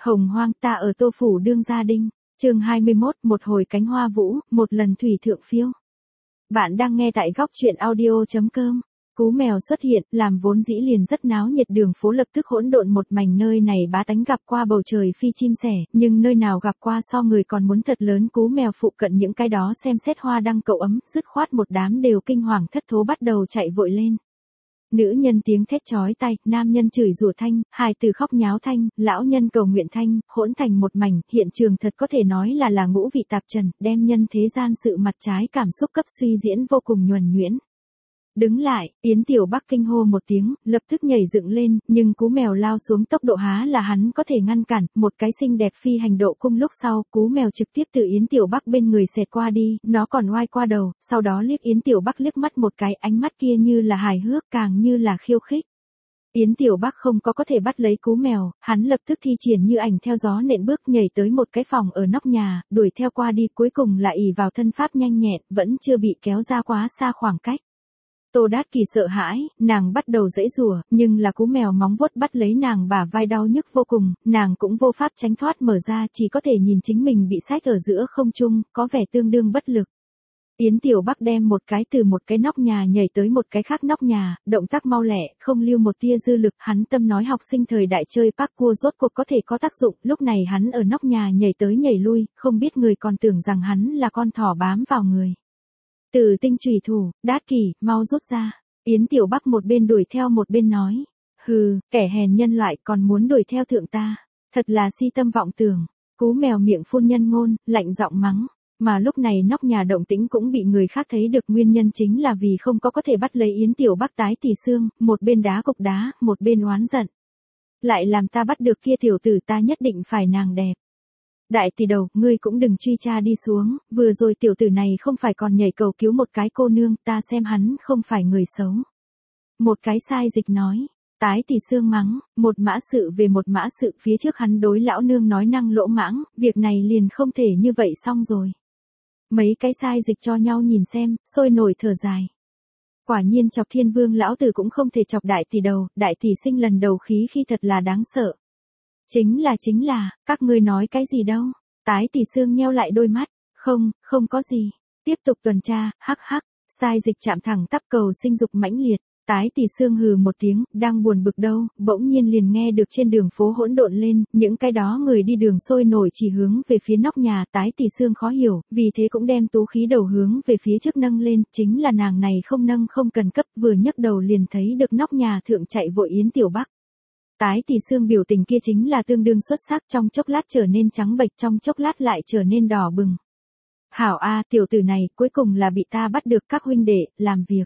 Hồng hoang ta ở Tô Phủ đương gia đinh, chương 21, một hồi cánh hoa vũ, một lần thủy thượng phiêu. Bạn đang nghe tại góc truyện audio.com. Cú mèo xuất hiện, làm vốn dĩ liền rất náo nhiệt đường phố lập tức hỗn độn một mảnh, nơi này bá tánh gặp qua bầu trời phi chim sẻ, nhưng nơi nào gặp qua so người còn muốn thật lớn. Cú mèo phụ cận những cái đó xem xét hoa đăng cậu ấm, dứt khoát một đám đều kinh hoàng thất thố bắt đầu chạy vội lên. Nữ nhân tiếng thét chói tai, nam nhân chửi rủa thanh, hài tử khóc nháo thanh, lão nhân cầu nguyện thanh, hỗn thành một mảnh, hiện trường thật có thể nói là ngũ vị tạp trần, đem nhân thế gian sự mặt trái cảm xúc cấp suy diễn vô cùng nhuần nhuyễn. Đứng lại, Yến Tiểu Bắc kinh hô một tiếng, lập tức nhảy dựng lên, nhưng cú mèo lao xuống tốc độ há là hắn có thể ngăn cản, một cái xinh đẹp phi hành độ cung lúc sau, cú mèo trực tiếp từ Yến Tiểu Bắc bên người xẹt qua đi, nó còn oai qua đầu, sau đó liếc Yến Tiểu Bắc liếc mắt một cái, ánh mắt kia như là hài hước càng như là khiêu khích. Yến Tiểu Bắc không có thể bắt lấy cú mèo, hắn lập tức thi triển như ảnh theo gió nện bước nhảy tới một cái phòng ở nóc nhà, đuổi theo qua đi, cuối cùng lại ỷ vào thân pháp nhanh nhẹn, vẫn chưa bị kéo ra quá xa khoảng cách. Tô Đát Kỳ sợ hãi, nàng bắt đầu giãy giụa, nhưng là cú mèo móng vuốt bắt lấy nàng bả vai đau nhức vô cùng, nàng cũng vô pháp tránh thoát mở ra, chỉ có thể nhìn chính mình bị xách ở giữa không trung, có vẻ tương đương bất lực. Yến Tiểu Bắc đem một cái từ một cái nóc nhà nhảy tới một cái khác nóc nhà, động tác mau lẹ, không lưu một tia dư lực, hắn tâm nói học sinh thời đại chơi parkour rốt cuộc có thể có tác dụng, lúc này hắn ở nóc nhà nhảy tới nhảy lui, không biết người còn tưởng rằng hắn là con thỏ bám vào người. Tử tinh chủy thủ, Đát Kỳ, mau rút ra. Yến Tiểu Bắc một bên đuổi theo một bên nói. Hừ, kẻ hèn nhân loại còn muốn đuổi theo thượng ta. Thật là si tâm vọng tưởng. Cú mèo miệng phun nhân ngôn, lạnh giọng mắng. Mà lúc này nóc nhà động tĩnh cũng bị người khác thấy được, nguyên nhân chính là vì không có thể bắt lấy Yến Tiểu Bắc tái tỷ xương, một bên đá cục đá, một bên oán giận. Lại làm ta bắt được kia tiểu tử, ta nhất định phải nàng đẹp. Đại tỷ đầu, ngươi cũng đừng truy tra đi xuống, vừa rồi tiểu tử này không phải còn nhảy cầu cứu một cái cô nương, ta xem hắn không phải người xấu. Một cái sai dịch nói, tái tỷ xương mắng, một mã sự về một mã sự, phía trước hắn đối lão nương nói năng lỗ mãng, việc này liền không thể như vậy xong rồi. Mấy cái sai dịch cho nhau nhìn xem, sôi nổi thở dài. Quả nhiên chọc Thiên Vương lão tử cũng không thể chọc đại tỷ đầu, đại tỷ sinh lần đầu khí khi thật là đáng sợ. Chính là, các ngươi nói cái gì đâu? Tái tỷ xương nheo lại đôi mắt, không có gì. Tiếp tục tuần tra, hắc hắc, sai dịch chạm thẳng tắp cầu sinh dục mãnh liệt. Tái tỷ xương hừ một tiếng, đang buồn bực đâu, bỗng nhiên liền nghe được trên đường phố hỗn độn lên, những cái đó người đi đường sôi nổi chỉ hướng về phía nóc nhà. Tái tỷ xương khó hiểu, vì thế cũng đem tú khí đầu hướng về phía trước nâng lên, chính là nàng này không nâng không cần cấp, vừa nhấc đầu liền thấy được nóc nhà thượng chạy vội Yến Tiểu Bắc. Tái tỷ xương biểu tình kia chính là tương đương xuất sắc, trong chốc lát trở nên trắng bệch, trong chốc lát lại trở nên đỏ bừng. Hảo a, tiểu tử này cuối cùng là bị ta bắt được, các huynh đệ, làm việc.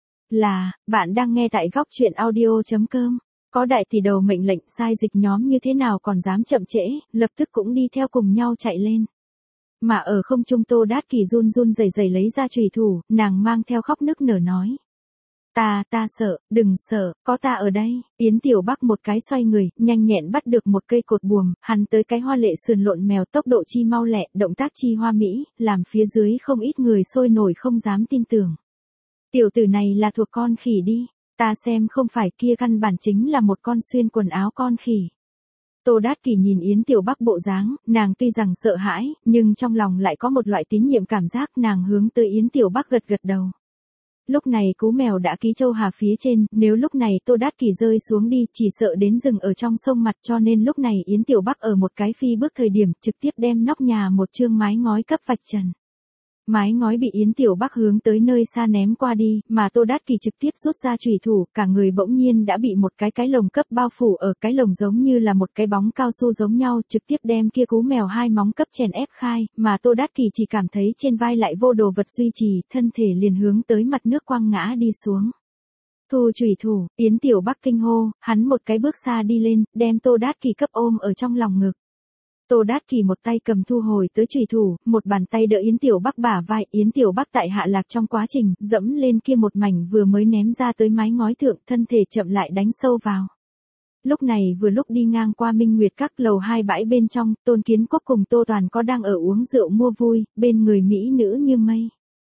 Là, bạn đang nghe tại góc truyện audio.com. Có đại tỷ đầu mệnh lệnh, sai dịch nhóm như thế nào còn dám chậm trễ, lập tức cũng đi theo cùng nhau chạy lên. Mà ở không trung Tô Đát Kỳ run run rẩy rẩy lấy ra chùy thủ, nàng mang theo khóc nức nở nói. Ta sợ, đừng sợ, có ta ở đây. Yến Tiểu Bắc một cái xoay người, nhanh nhẹn bắt được một cây cột buồm, hắn tới cái hoa lệ sườn lộn mèo, tốc độ chi mau lẹ, động tác chi hoa mỹ, làm phía dưới không ít người sôi nổi không dám tin tưởng. Tiểu tử này là thuộc con khỉ đi, ta xem không phải, kia căn bản chính là một con xuyên quần áo con khỉ. Tô Đát Kỳ nhìn Yến Tiểu Bắc bộ dáng, nàng tuy rằng sợ hãi, nhưng trong lòng lại có một loại tín nhiệm cảm giác, nàng hướng tới Yến Tiểu Bắc gật gật đầu. Lúc này cú mèo đã ký châu hà phía trên, nếu lúc này Tô Đát Kỳ rơi xuống đi, chỉ sợ đến rừng ở trong sông mặt, cho nên lúc này Yến Tiểu Bắc ở một cái phi bước thời điểm, trực tiếp đem nóc nhà một chương mái ngói cấp vạch trần. Mái ngói bị Yến Tiểu Bắc hướng tới nơi xa ném qua đi, mà Tô Đát Kỳ trực tiếp rút ra chùy thủ, cả người bỗng nhiên đã bị một cái lồng cấp bao phủ, ở cái lồng giống như là một cái bóng cao su giống nhau, trực tiếp đem kia cú mèo hai móng cấp chèn ép khai, mà Tô Đát Kỳ chỉ cảm thấy trên vai lại vô đồ vật duy trì, thân thể liền hướng tới mặt nước quăng ngã đi xuống. Thu chùy thủ, Yến Tiểu Bắc kinh hô, hắn một cái bước xa đi lên, đem Tô Đát Kỳ cấp ôm ở trong lòng ngực. Tô Đát Kỳ một tay cầm thu hồi tới chùy thủ, một bàn tay đỡ Yến Tiểu Bắc bả vai, Yến Tiểu Bắc tại hạ lạc trong quá trình, dẫm lên kia một mảnh vừa mới ném ra tới mái ngói thượng, thân thể chậm lại đánh sâu vào. Lúc này vừa lúc đi ngang qua Minh Nguyệt Các lầu 2 bãi bên trong, Tôn Kiến Quốc cùng Tô Toàn có đang ở uống rượu mua vui, bên người mỹ nữ như mây.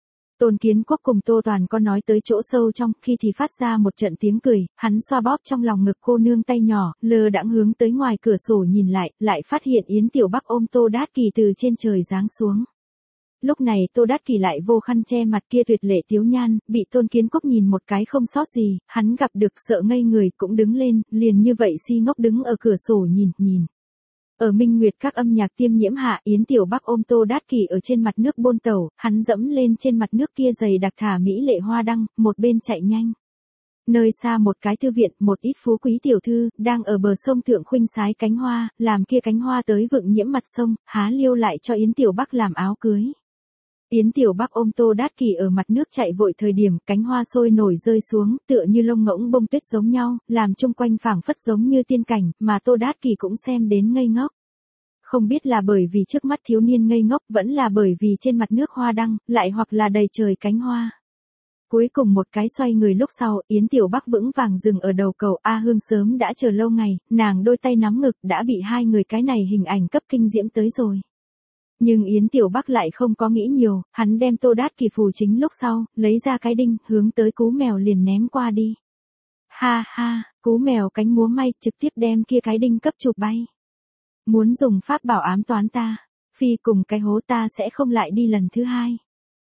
Tôn Kiến Quốc cùng Tô Toàn có nói tới chỗ sâu trong, khi thì phát ra một trận tiếng cười, hắn xoa bóp trong lòng ngực cô nương tay nhỏ, lơ đãng hướng tới ngoài cửa sổ nhìn lại phát hiện Yến Tiểu Bắc ôm Tô Đát Kỳ từ trên trời giáng xuống. Lúc này Tô Đát Kỳ lại vô khăn che mặt kia tuyệt lệ tiếu nhan, bị Tôn Kiến Quốc nhìn một cái không sót gì, hắn gặp được sợ ngây người cũng đứng lên, liền như vậy si ngốc đứng ở cửa sổ nhìn. Ở Minh Nguyệt các âm nhạc tiêm nhiễm hạ, Yến Tiểu Bắc ôm Tô Đát Kỳ ở trên mặt nước bôn tẩu, hắn dẫm lên trên mặt nước kia dày đặc thả mỹ lệ hoa đăng, một bên chạy nhanh. Nơi xa một cái thư viện, một ít phú quý tiểu thư, đang ở bờ sông thượng khuynh sái cánh hoa, làm kia cánh hoa tới vựng nhiễm mặt sông, há liêu lại cho Yến Tiểu Bắc làm áo cưới. Yến Tiểu Bắc ôm Tô Đát Kỳ ở mặt nước chạy vội thời điểm, cánh hoa sôi nổi rơi xuống, tựa như lông ngỗng bông tuyết giống nhau, làm chung quanh phảng phất giống như tiên cảnh, mà Tô Đát Kỳ cũng xem đến ngây ngốc. Không biết là bởi vì trước mắt thiếu niên ngây ngốc, vẫn là bởi vì trên mặt nước hoa đăng, lại hoặc là đầy trời cánh hoa. Cuối cùng một cái xoay người lúc sau, Yến Tiểu Bắc vững vàng dừng ở đầu cầu A Hương sớm đã chờ lâu ngày, nàng đôi tay nắm ngực đã bị hai người cái này hình ảnh cấp kinh diễm tới rồi. Nhưng Yến Tiểu Bắc lại không có nghĩ nhiều, hắn đem Tô Đát Kỳ phù chính lúc sau, lấy ra cái đinh, hướng tới cú mèo liền ném qua đi. Ha ha, cú mèo cánh múa may trực tiếp đem kia cái đinh cấp chụp bay. Muốn dùng pháp bảo ám toán ta, phi cùng cái hố ta sẽ không lại đi lần thứ hai.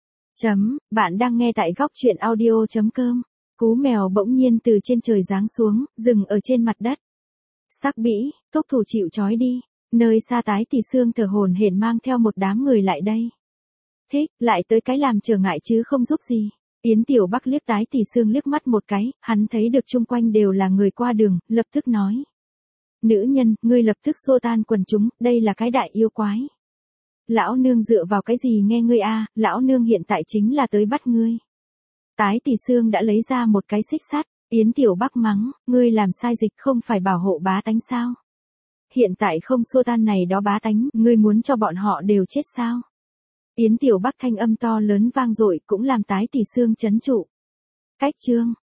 Bạn đang nghe tại góc truyện audio.com. Cú mèo bỗng nhiên từ trên trời giáng xuống, dừng ở trên mặt đất. Sắc bĩ, thúc thủ chịu trói đi. Nơi xa Tái Tỷ Sương thở hổn hển mang theo một đám người lại đây. Thích, lại tới cái làm trở ngại chứ không giúp gì. Yến Tiểu Bắc liếc Tái Tỷ Sương liếc mắt một cái, hắn thấy được chung quanh đều là người qua đường, lập tức nói. Nữ nhân, ngươi lập tức xô tan quần chúng, đây là cái đại yêu quái. Lão nương dựa vào cái gì nghe ngươi a? Lão nương hiện tại chính là tới bắt ngươi. Tái Tỷ Sương đã lấy ra một cái xích sắt, Yến Tiểu Bắc mắng, ngươi làm sai dịch không phải bảo hộ bá tánh sao? Hiện tại không xua tan này đó bá tánh, ngươi muốn cho bọn họ đều chết sao? Yến Tiểu Bắc thanh âm to lớn vang dội cũng làm Tái Tỷ Sương chấn trụ. Cách chương.